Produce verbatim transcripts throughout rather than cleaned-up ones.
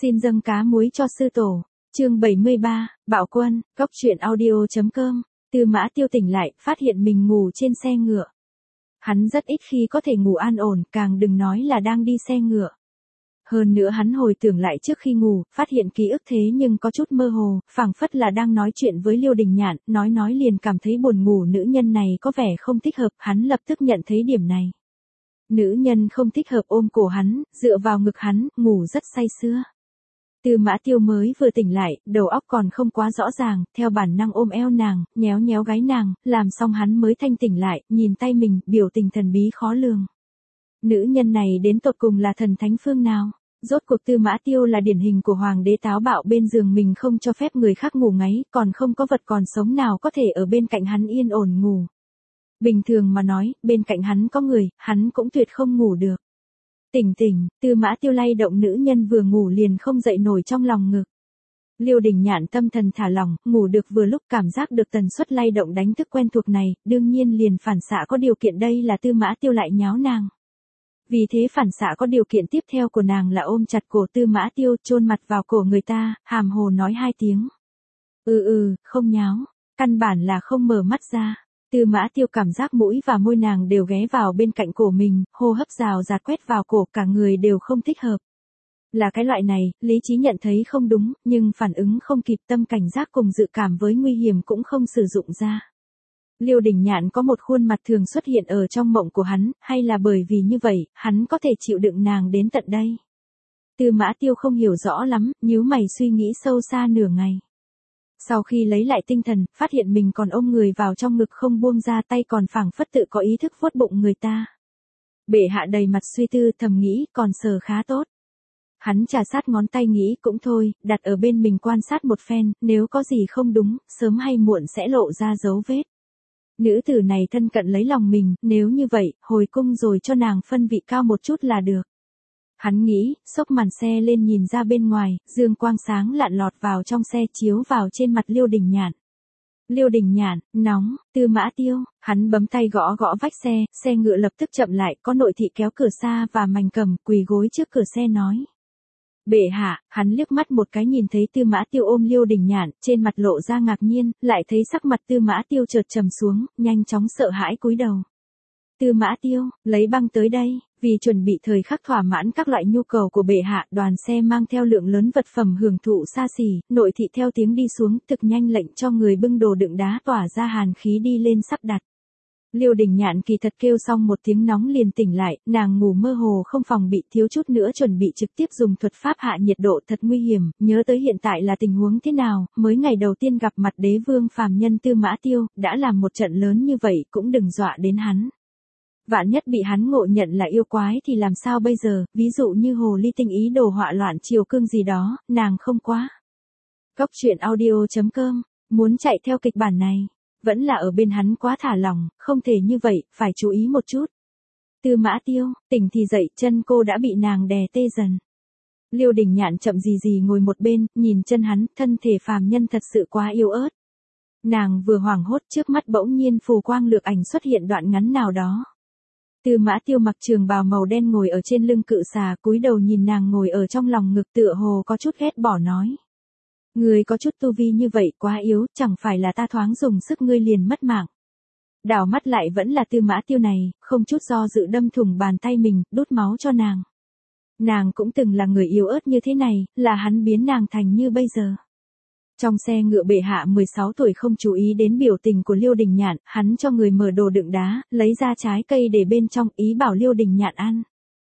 Xin dâng cá muối cho sư tổ. Chương bảy mươi ba, Bạo Quân, góc truyện audio.com. Tư Mã Tiêu tỉnh lại, phát hiện mình ngủ trên xe ngựa. Hắn rất ít khi có thể ngủ an ổn, càng đừng nói là đang đi xe ngựa. Hơn nữa hắn hồi tưởng lại trước khi ngủ, phát hiện ký ức thế nhưng có chút mơ hồ, phảng phất là đang nói chuyện với Liêu Đình Nhạn, nói nói liền cảm thấy buồn ngủ. Nữ nhân này có vẻ không thích hợp, hắn lập tức nhận thấy điểm này. Nữ nhân không thích hợp ôm cổ hắn, dựa vào ngực hắn, ngủ rất say sưa. Tư Mã Tiêu mới vừa tỉnh lại, đầu óc còn không quá rõ ràng, theo bản năng ôm eo nàng, nhéo nhéo gáy nàng, làm xong hắn mới thanh tỉnh lại, nhìn tay mình, biểu tình thần bí khó lường. Nữ nhân này đến tột cùng là thần thánh phương nào? Rốt cuộc Tư Mã Tiêu là điển hình của hoàng đế táo bạo, bên giường mình không cho phép người khác ngủ ngáy, còn không có vật còn sống nào có thể ở bên cạnh hắn yên ổn ngủ. Bình thường mà nói, bên cạnh hắn có người, hắn cũng tuyệt không ngủ được. Tỉnh tỉnh, Tư Mã Tiêu lay động nữ nhân vừa ngủ liền không dậy nổi trong lòng ngực. Liêu Đình Nhạn tâm thần thả lỏng, ngủ được vừa lúc, cảm giác được tần suất lay động đánh thức quen thuộc này, đương nhiên liền phản xạ có điều kiện đây là Tư Mã Tiêu lại nháo nàng. Vì thế phản xạ có điều kiện tiếp theo của nàng là ôm chặt cổ Tư Mã Tiêu, chôn mặt vào cổ người ta, hàm hồ nói hai tiếng. Ừ ừ, không nháo, căn bản là không mở mắt ra. Tư Mã Tiêu cảm giác mũi và môi nàng đều ghé vào bên cạnh cổ mình, hô hấp rào rạt quét vào cổ, cả người đều không thích hợp. Là cái loại này, lý trí nhận thấy không đúng, nhưng phản ứng không kịp, tâm cảnh giác cùng dự cảm với nguy hiểm cũng không sử dụng ra. Liêu Đình Nhạn có một khuôn mặt thường xuất hiện ở trong mộng của hắn, hay là bởi vì như vậy, hắn có thể chịu đựng nàng đến tận đây. Tư Mã Tiêu không hiểu rõ lắm, nhíu mày suy nghĩ sâu xa nửa ngày. Sau khi lấy lại tinh thần, phát hiện mình còn ôm người vào trong ngực không buông ra, tay còn phảng phất tự có ý thức vuốt bụng người ta. Bệ hạ đầy mặt suy tư, thầm nghĩ, còn sờ khá tốt. Hắn trà sát ngón tay nghĩ cũng thôi, đặt ở bên mình quan sát một phen, nếu có gì không đúng, sớm hay muộn sẽ lộ ra dấu vết. Nữ tử này thân cận lấy lòng mình, nếu như vậy, hồi cung rồi cho nàng phân vị cao một chút là được. Hắn nghĩ, xốc màn xe lên nhìn ra bên ngoài, dương quang sáng lạn lọt vào trong xe chiếu vào trên mặt Liêu Đình Nhạn. Liêu Đình Nhạn, nóng, Tư Mã Tiêu, hắn bấm tay gõ gõ vách xe, xe ngựa lập tức chậm lại, có nội thị kéo cửa xa và mành cầm, quỳ gối trước cửa xe nói. Bệ hạ, hắn liếc mắt một cái nhìn thấy Tư Mã Tiêu ôm Liêu Đình Nhạn, trên mặt lộ ra ngạc nhiên, lại thấy sắc mặt Tư Mã Tiêu chợt trầm xuống, nhanh chóng sợ hãi cúi đầu. Tư Mã Tiêu, lấy băng tới đây. Vì chuẩn bị thời khắc thỏa mãn các loại nhu cầu của bệ hạ, đoàn xe mang theo lượng lớn vật phẩm hưởng thụ xa xỉ, nội thị theo tiếng đi xuống, thực nhanh lệnh cho người bưng đồ đựng đá tỏa ra hàn khí đi lên sắp đặt. Liêu Đình Nhạn kỳ thật kêu xong một tiếng nóng liền tỉnh lại, nàng ngủ mơ hồ không phòng bị, thiếu chút nữa chuẩn bị trực tiếp dùng thuật pháp hạ nhiệt độ, thật nguy hiểm, nhớ tới hiện tại là tình huống thế nào, mới ngày đầu tiên gặp mặt đế vương phàm nhân Tư Mã Tiêu, đã làm một trận lớn như vậy cũng đừng dọa đến hắn. Vạn nhất bị hắn ngộ nhận là yêu quái thì làm sao bây giờ, ví dụ như hồ ly tinh ý đồ họa loạn triều cương gì đó, nàng không quá. Góc truyện audio.com, muốn chạy theo kịch bản này, vẫn là ở bên hắn quá thả lỏng, không thể như vậy, phải chú ý một chút. Tư Mã Tiêu, tỉnh thì dậy, chân cô đã bị nàng đè tê dần. Liêu Đình Nhạn chậm gì gì ngồi một bên, nhìn chân hắn, thân thể phàm nhân thật sự quá yếu ớt. Nàng vừa hoảng hốt, trước mắt bỗng nhiên phù quang lược ảnh xuất hiện đoạn ngắn nào đó. Tư Mã Tiêu mặc trường bào màu đen ngồi ở trên lưng cự xà, cúi đầu nhìn nàng ngồi ở trong lòng ngực, tựa hồ có chút ghét bỏ nói. Ngươi có chút tu vi như vậy quá yếu, chẳng phải là ta thoáng dùng sức ngươi liền mất mạng. Đảo mắt lại vẫn là Tư Mã Tiêu này, không chút do dự đâm thủng bàn tay mình, đút máu cho nàng. Nàng cũng từng là người yếu ớt như thế này, là hắn biến nàng thành như bây giờ. Trong xe ngựa bệ hạ mười sáu tuổi không chú ý đến biểu tình của Liêu Đình Nhạn, hắn cho người mở đồ đựng đá, lấy ra trái cây để bên trong, ý bảo Liêu Đình Nhạn ăn.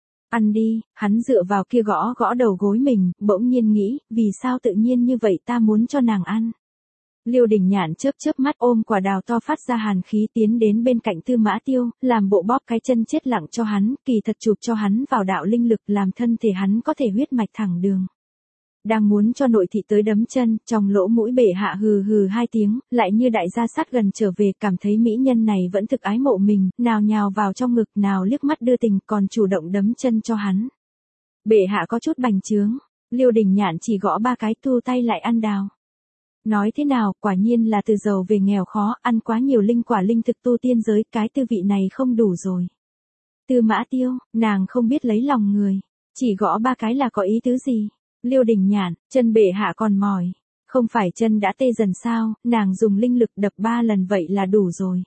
Ăn đi, hắn dựa vào kia gõ gõ đầu gối mình, bỗng nhiên nghĩ, vì sao tự nhiên như vậy ta muốn cho nàng ăn. Liêu Đình Nhạn chớp chớp mắt ôm quả đào to phát ra hàn khí tiến đến bên cạnh Tư Mã Tiêu, làm bộ bóp cái chân chết lặng cho hắn, kỳ thật chụp cho hắn vào đạo linh lực làm thân thể hắn có thể huyết mạch thẳng đường. Đang muốn cho nội thị tới đấm chân, trong lỗ mũi bệ hạ hừ hừ hai tiếng, lại như đại gia sát gần trở về, cảm thấy mỹ nhân này vẫn thực ái mộ mình, nào nhào vào trong ngực, nào liếc mắt đưa tình, còn chủ động đấm chân cho hắn. Bệ hạ có chút bành trướng, Liêu Đình Nhạn chỉ gõ ba cái, thu tay lại ăn đào. Nói thế nào, quả nhiên là từ giàu về nghèo khó, ăn quá nhiều linh quả linh thực tu tiên giới, cái tư vị này không đủ rồi. Tư Mã Tiêu, nàng không biết lấy lòng người, chỉ gõ ba cái là có ý tứ gì? Liêu Đình Nhạn, chân bệ hạ còn mỏi. Không phải chân đã tê dần sao, nàng dùng linh lực đập ba lần vậy là đủ rồi.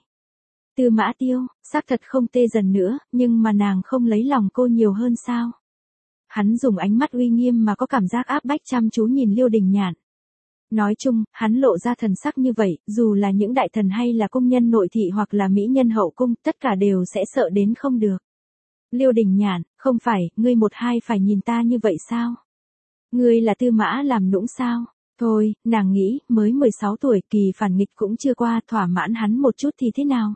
Tư Mã Tiêu, xác thật không tê dần nữa, nhưng mà nàng không lấy lòng cô nhiều hơn sao? Hắn dùng ánh mắt uy nghiêm mà có cảm giác áp bách chăm chú nhìn Liêu Đình Nhạn. Nói chung, hắn lộ ra thần sắc như vậy, dù là những đại thần hay là công nhân nội thị hoặc là mỹ nhân hậu cung, tất cả đều sẽ sợ đến không được. Liêu Đình Nhạn, không phải, ngươi một hai phải nhìn ta như vậy sao? Ngươi là Tư Mã làm nũng sao? Thôi, nàng nghĩ, mới mười sáu tuổi, kỳ phản nghịch cũng chưa qua, thỏa mãn hắn một chút thì thế nào?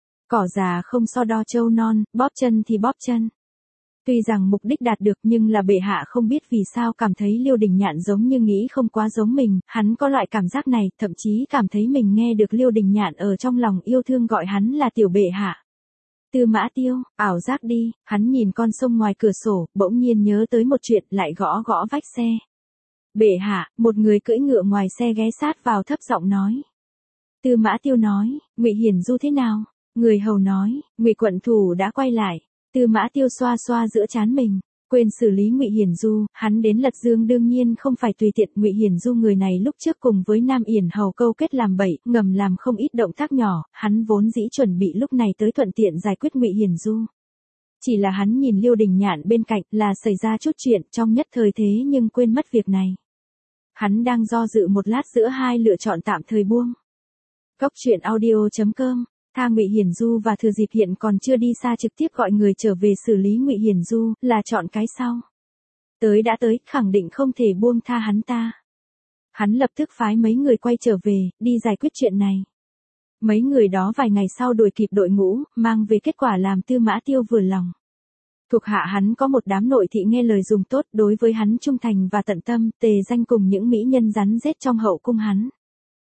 Cỏ già không so đo trâu non, bóp chân thì bóp chân. Tuy rằng mục đích đạt được nhưng là bệ hạ không biết vì sao cảm thấy Liêu Đình Nhạn giống như nghĩ không quá giống mình, hắn có loại cảm giác này, thậm chí cảm thấy mình nghe được Liêu Đình Nhạn ở trong lòng yêu thương gọi hắn là tiểu bệ hạ. Tư Mã Tiêu, ảo giác đi, hắn nhìn con sông ngoài cửa sổ, bỗng nhiên nhớ tới một chuyện, lại gõ gõ vách xe. Bệ hạ, một người cưỡi ngựa ngoài xe ghé sát vào thấp giọng nói. Tư Mã Tiêu nói, Ngụy Hiển Du thế nào? Người hầu nói, Ngụy quận thủ đã quay lại. Tư Mã Tiêu xoa xoa giữa trán mình, quên xử lý Ngụy Hiển Du, hắn đến Lật Dương đương nhiên không phải tùy tiện. Ngụy Hiển Du người này lúc trước cùng với Nam Yển hầu câu kết làm bậy, ngầm làm không ít động tác nhỏ, hắn vốn dĩ chuẩn bị lúc này tới thuận tiện giải quyết Ngụy Hiển Du. Chỉ là hắn nhìn Liêu Đình Nhạn bên cạnh là xảy ra chút chuyện trong nhất thời thế nhưng quên mất việc này. Hắn đang do dự một lát giữa hai lựa chọn tạm thời buông. Góc truyện audio chấm com. Tha Ngụy Hiển Du và thừa dịp hiện còn chưa đi xa trực tiếp gọi người trở về xử lý Ngụy Hiển Du, là chọn cái sau. Tới đã tới, khẳng định không thể buông tha hắn ta. Hắn lập tức phái mấy người quay trở về, đi giải quyết chuyện này. Mấy người đó vài ngày sau đuổi kịp đội ngũ, mang về kết quả làm Tư Mã Tiêu vừa lòng. Thuộc hạ hắn có một đám nội thị nghe lời dùng tốt, đối với hắn trung thành và tận tâm, tề danh cùng những mỹ nhân rắn rết trong hậu cung hắn.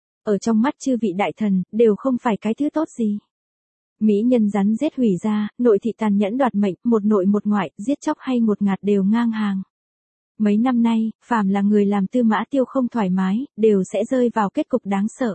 Ở trong mắt chư vị đại thần, đều không phải cái thứ tốt gì. Mỹ nhân rắn rết hủy ra, nội thị tàn nhẫn đoạt mệnh, một nội một ngoại, giết chóc hay ngột ngạt đều ngang hàng. Mấy năm nay, phàm là người làm Tư Mã Tiêu không thoải mái, đều sẽ rơi vào kết cục đáng sợ.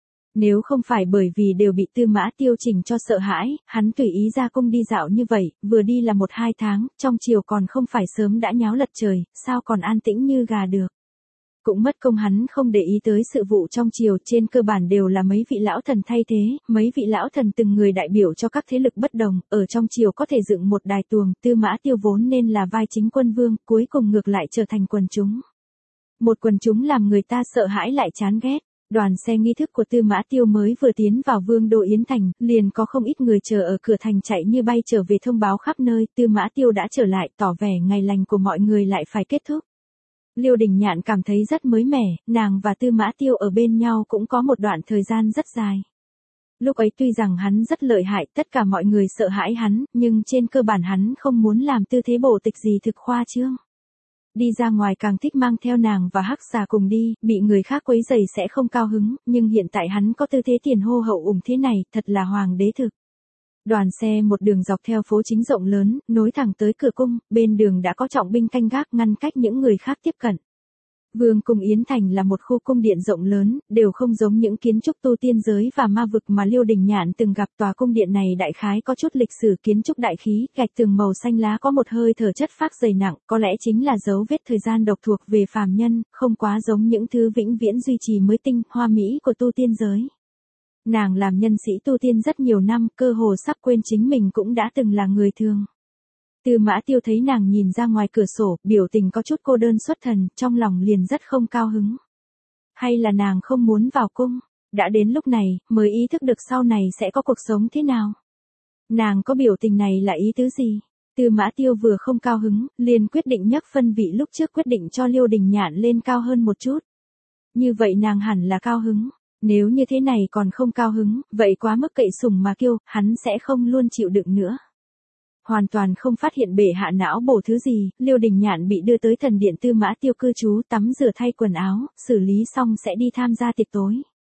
Nếu không phải bởi vì đều bị Tư Mã Tiêu chỉnh cho sợ hãi, hắn tùy ý ra cung đi dạo như vậy, vừa đi là một hai tháng, trong chiều còn không phải sớm đã nháo lật trời, sao còn an tĩnh như gà được. Cũng mất công hắn không để ý tới sự vụ trong triều, trên cơ bản đều là mấy vị lão thần thay thế, mấy vị lão thần từng người đại biểu cho các thế lực bất đồng, ở trong triều có thể dựng một đài tuồng. Tư Mã Tiêu vốn nên là vai chính quân vương, cuối cùng ngược lại trở thành quần chúng. Một quần chúng làm người ta sợ hãi lại chán ghét. Đoàn xe nghi thức của Tư Mã Tiêu mới vừa tiến vào Vương đô Yến Thành, liền có không ít người chờ ở cửa thành chạy như bay trở về thông báo khắp nơi, Tư Mã Tiêu đã trở lại, tỏ vẻ ngày lành của mọi người lại phải kết thúc. Liêu Đình Nhạn cảm thấy rất mới mẻ, nàng và Tư Mã Tiêu ở bên nhau cũng có một đoạn thời gian rất dài. Lúc ấy tuy rằng hắn rất lợi hại, tất cả mọi người sợ hãi hắn, nhưng trên cơ bản hắn không muốn làm tư thế bộ tịch gì thực khoa trương. Đi ra ngoài càng thích mang theo nàng và Hắc Xà cùng đi, bị người khác quấy rầy sẽ không cao hứng, nhưng hiện tại hắn có tư thế tiền hô hậu ủng thế này, thật là hoàng đế thực. Đoàn xe một đường dọc theo phố chính rộng lớn, nối thẳng tới cửa cung, bên đường đã có trọng binh canh gác ngăn cách những người khác tiếp cận. Vương cung Yến Thành là một khu cung điện rộng lớn, đều không giống những kiến trúc tu tiên giới và ma vực mà Liêu Đình Nhạn từng gặp. Tòa cung điện này đại khái có chút lịch sử kiến trúc đại khí, gạch tường màu xanh lá có một hơi thở chất phác dày nặng, có lẽ chính là dấu vết thời gian độc thuộc về phàm nhân, không quá giống những thứ vĩnh viễn duy trì mới tinh, hoa mỹ của tu tiên giới. Nàng làm nhân sĩ tu tiên rất nhiều năm, cơ hồ sắp quên chính mình cũng đã từng là người thường. Tư Mã Tiêu thấy nàng nhìn ra ngoài cửa sổ, biểu tình có chút cô đơn xuất thần, trong lòng liền rất không cao hứng. Hay là nàng không muốn vào cung, đã đến lúc này, mới ý thức được sau này sẽ có cuộc sống thế nào. Nàng có biểu tình này là ý tứ gì? Tư Mã Tiêu vừa không cao hứng, liền quyết định nhấc phân vị lúc trước quyết định cho Liêu Đình Nhạn lên cao hơn một chút. Như vậy nàng hẳn là cao hứng. Nếu như thế này còn không cao hứng, vậy quá mức cậy sủng mà kiêu, hắn sẽ không luôn chịu đựng nữa. Hoàn toàn không phát hiện bệ hạ não bổ thứ gì, Liêu Đình Nhạn bị đưa tới thần điện Tư Mã Tiêu cư trú, tắm rửa thay quần áo, xử lý xong sẽ đi tham gia tiệc tối.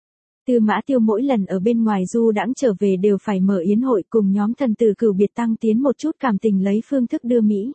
Tư Mã Tiêu mỗi lần ở bên ngoài du đãng trở về đều phải mở yến hội cùng nhóm thần tử cửu biệt tăng tiến một chút cảm tình lấy phương thức đưa Mỹ.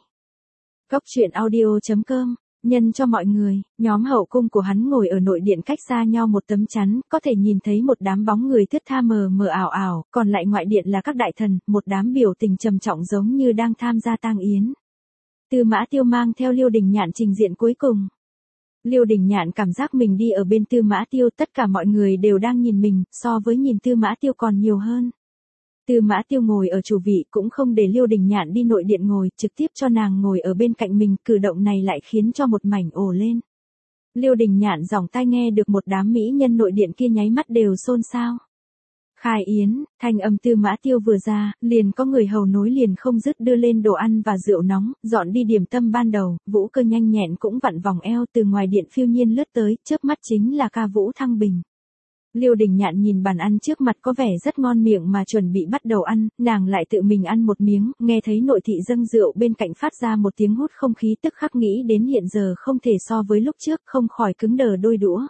Góc truyện audio chấm com. Nhân cho mọi người, nhóm hậu cung của hắn ngồi ở nội điện cách xa nhau một tấm chắn, có thể nhìn thấy một đám bóng người thướt tha mờ mờ ảo ảo, còn lại ngoại điện là các đại thần, một đám biểu tình trầm trọng giống như đang tham gia tang yến. Tư Mã Tiêu mang theo Liêu Đình Nhạn trình diện cuối cùng. Liêu Đình Nhạn cảm giác mình đi ở bên Tư Mã Tiêu, tất cả mọi người đều đang nhìn mình, so với nhìn Tư Mã Tiêu còn nhiều hơn. Tư Mã Tiêu ngồi ở chủ vị cũng không để Liêu Đình Nhạn đi nội điện ngồi, trực tiếp cho nàng ngồi ở bên cạnh mình, cử động này lại khiến cho một mảnh ồ lên. Liêu Đình Nhạn dòng tai nghe được một đám mỹ nhân nội điện kia nháy mắt đều xôn xao. Khai yến, thanh âm Tư Mã Tiêu vừa ra, liền có người hầu nối liền không dứt đưa lên đồ ăn và rượu nóng, dọn đi điểm tâm ban đầu, Vũ Cơ nhanh nhẹn cũng vặn vòng eo từ ngoài điện phiêu nhiên lướt tới, chớp mắt chính là ca vũ thăng bình. Liêu Đình Nhạn nhìn bàn ăn trước mặt có vẻ rất ngon miệng mà chuẩn bị bắt đầu ăn, nàng lại tự mình ăn một miếng, nghe thấy nội thị dâng rượu bên cạnh phát ra một tiếng hút không khí, tức khắc nghĩ đến hiện giờ không thể so với lúc trước, không khỏi cứng đờ đôi đũa.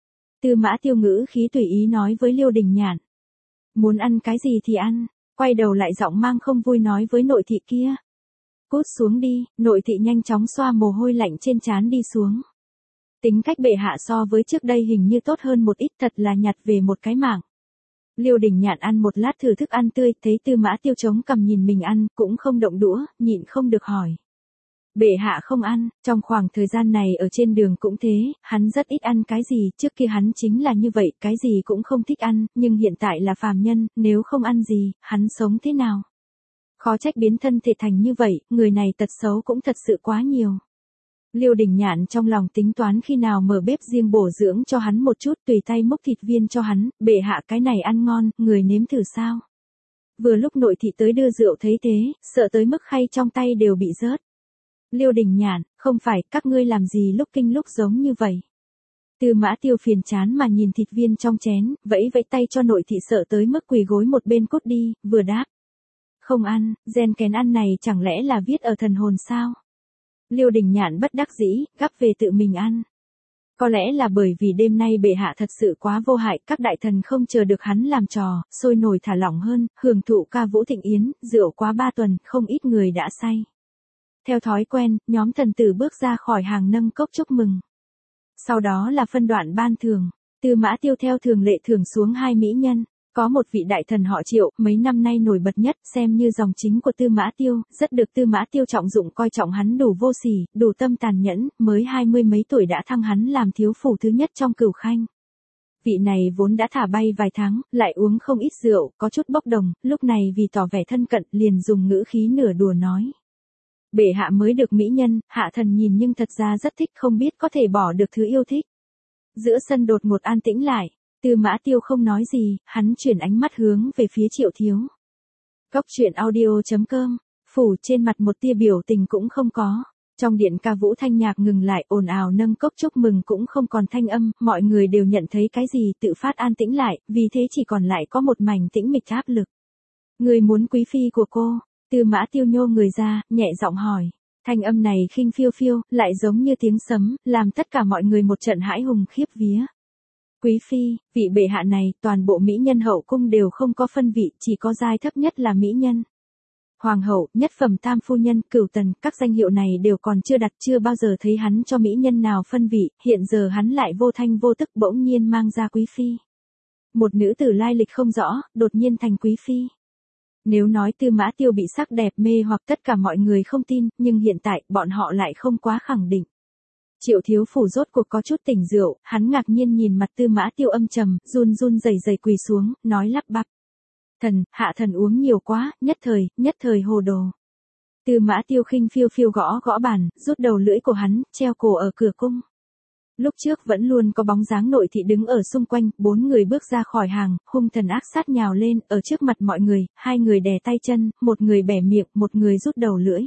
Tư Mã Tiêu ngữ khí tùy ý nói với Liêu Đình Nhạn. Muốn ăn cái gì thì ăn, quay đầu lại giọng mang không vui nói với nội thị kia. Cút xuống đi, nội thị nhanh chóng xoa mồ hôi lạnh trên trán đi xuống. Tính cách bệ hạ so với trước đây hình như tốt hơn một ít, thật là nhặt về một cái mạng. Liêu Đình Nhạn ăn một lát thử thức ăn tươi, thấy Tư Mã Tiêu chống cằm nhìn mình ăn, cũng không động đũa, nhịn không được hỏi. Bệ hạ không ăn, trong khoảng thời gian này ở trên đường cũng thế, hắn rất ít ăn cái gì, trước kia hắn chính là như vậy, cái gì cũng không thích ăn, nhưng hiện tại là phàm nhân, nếu không ăn gì, hắn sống thế nào? Khó trách biến thân thể thành như vậy, người này tật xấu cũng thật sự quá nhiều. Liêu Đình Nhạn trong lòng tính toán khi nào mở bếp riêng bổ dưỡng cho hắn một chút, tùy tay múc thịt viên cho hắn, bệ hạ cái này ăn ngon, người nếm thử sao? Vừa lúc nội thị tới đưa rượu thấy thế, sợ tới mức khay trong tay đều bị rớt. Liêu Đình Nhạn, không phải, các ngươi làm gì lúc kinh lúc giống như vậy. Tư Mã Tiêu phiền chán mà nhìn thịt viên trong chén, vẫy vẫy tay cho nội thị sợ tới mức quỳ gối một bên cút đi, vừa đáp. Không ăn, gen kén ăn này chẳng lẽ là viết ở thần hồn sao? Liêu Đình Nhạn bất đắc dĩ, gắp về tự mình ăn. Có lẽ là bởi vì đêm nay bệ hạ thật sự quá vô hại, các đại thần không chờ được hắn làm trò, sôi nổi thả lỏng hơn, hưởng thụ ca vũ thịnh yến, rượu quá ba tuần, không ít người đã say. Theo thói quen, nhóm thần tử bước ra khỏi hàng nâng cốc chúc mừng. Sau đó là phân đoạn ban thưởng, Tư Mã Tiêu theo thường lệ thưởng xuống hai mỹ nhân. Có một vị đại thần họ Triệu, mấy năm nay nổi bật nhất, xem như dòng chính của Tư Mã Tiêu, rất được Tư Mã Tiêu trọng dụng, coi trọng hắn đủ vô sỉ, đủ tâm tàn nhẫn, mới hai mươi mấy tuổi đã thăng hắn làm thiếu phủ thứ nhất trong Cửu Khanh. Vị này vốn đã thả bay vài tháng, lại uống không ít rượu, có chút bốc đồng, lúc này vì tỏ vẻ thân cận, liền dùng ngữ khí nửa đùa nói. Bệ hạ mới được mỹ nhân, hạ thần nhìn nhưng thật ra rất thích, không biết có thể bỏ được thứ yêu thích. Giữa sân đột ngột an tĩnh lại. Tư Mã Tiêu không nói gì, hắn chuyển ánh mắt hướng về phía Triệu Thiếu. Góc truyện audio chấm com, phủ trên mặt một tia biểu tình cũng không có. Trong điện ca vũ thanh nhạc ngừng lại, ồn ào nâng cốc chúc mừng cũng không còn thanh âm, mọi người đều nhận thấy cái gì tự phát an tĩnh lại, vì thế chỉ còn lại có một mảnh tĩnh mịch áp lực. Người muốn quý phi của cô, Tư Mã Tiêu nhô người ra, nhẹ giọng hỏi. Thanh âm này khinh phiêu phiêu, lại giống như tiếng sấm, làm tất cả mọi người một trận hãi hùng khiếp vía. Quý phi, vị bệ hạ này, toàn bộ mỹ nhân hậu cung đều không có phân vị, chỉ có giai thấp nhất là mỹ nhân. Hoàng hậu, nhất phẩm tam phu nhân, cửu tần, các danh hiệu này đều còn chưa đặt, chưa bao giờ thấy hắn cho mỹ nhân nào phân vị, hiện giờ hắn lại vô thanh vô tức bỗng nhiên mang ra quý phi. Một nữ tử lai lịch không rõ, đột nhiên thành quý phi. Nếu nói Tư Mã Tiêu bị sắc đẹp mê hoặc tất cả mọi người không tin, nhưng hiện tại, bọn họ lại không quá khẳng định. Triệu thiếu phủ rốt cuộc có chút tỉnh rượu, hắn ngạc nhiên nhìn mặt Tư Mã Tiêu âm trầm, run run rẩy rẩy quỳ xuống, nói lắp bắp. Thần, hạ thần uống nhiều quá, nhất thời, nhất thời hồ đồ. Tư Mã Tiêu khinh phiêu phiêu gõ gõ bàn, rút đầu lưỡi của hắn, treo cổ ở cửa cung. Lúc trước vẫn luôn có bóng dáng nội thị đứng ở xung quanh, bốn người bước ra khỏi hàng, hung thần ác sát nhào lên, ở trước mặt mọi người, hai người đè tay chân, một người bẻ miệng, một người rút đầu lưỡi.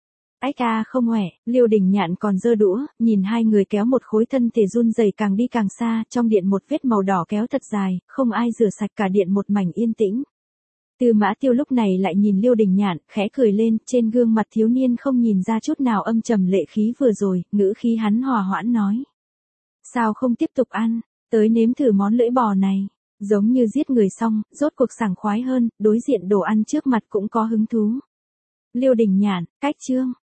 Ái ca không ngoẻ, Liêu Đình Nhạn còn giơ đũa, nhìn hai người kéo một khối thân thể run rẩy càng đi càng xa, trong điện một vết màu đỏ kéo thật dài, không ai rửa sạch, cả điện một mảnh yên tĩnh. Tư Mã Tiêu lúc này lại nhìn Liêu Đình Nhạn, khẽ cười lên, trên gương mặt thiếu niên không nhìn ra chút nào âm trầm lệ khí vừa rồi, ngữ khí hắn hòa hoãn nói. Sao không tiếp tục ăn, tới nếm thử món lưỡi bò này, giống như giết người xong, rốt cuộc sảng khoái hơn, đối diện đồ ăn trước mặt cũng có hứng thú. Liêu Đình Nhạn, cách chương.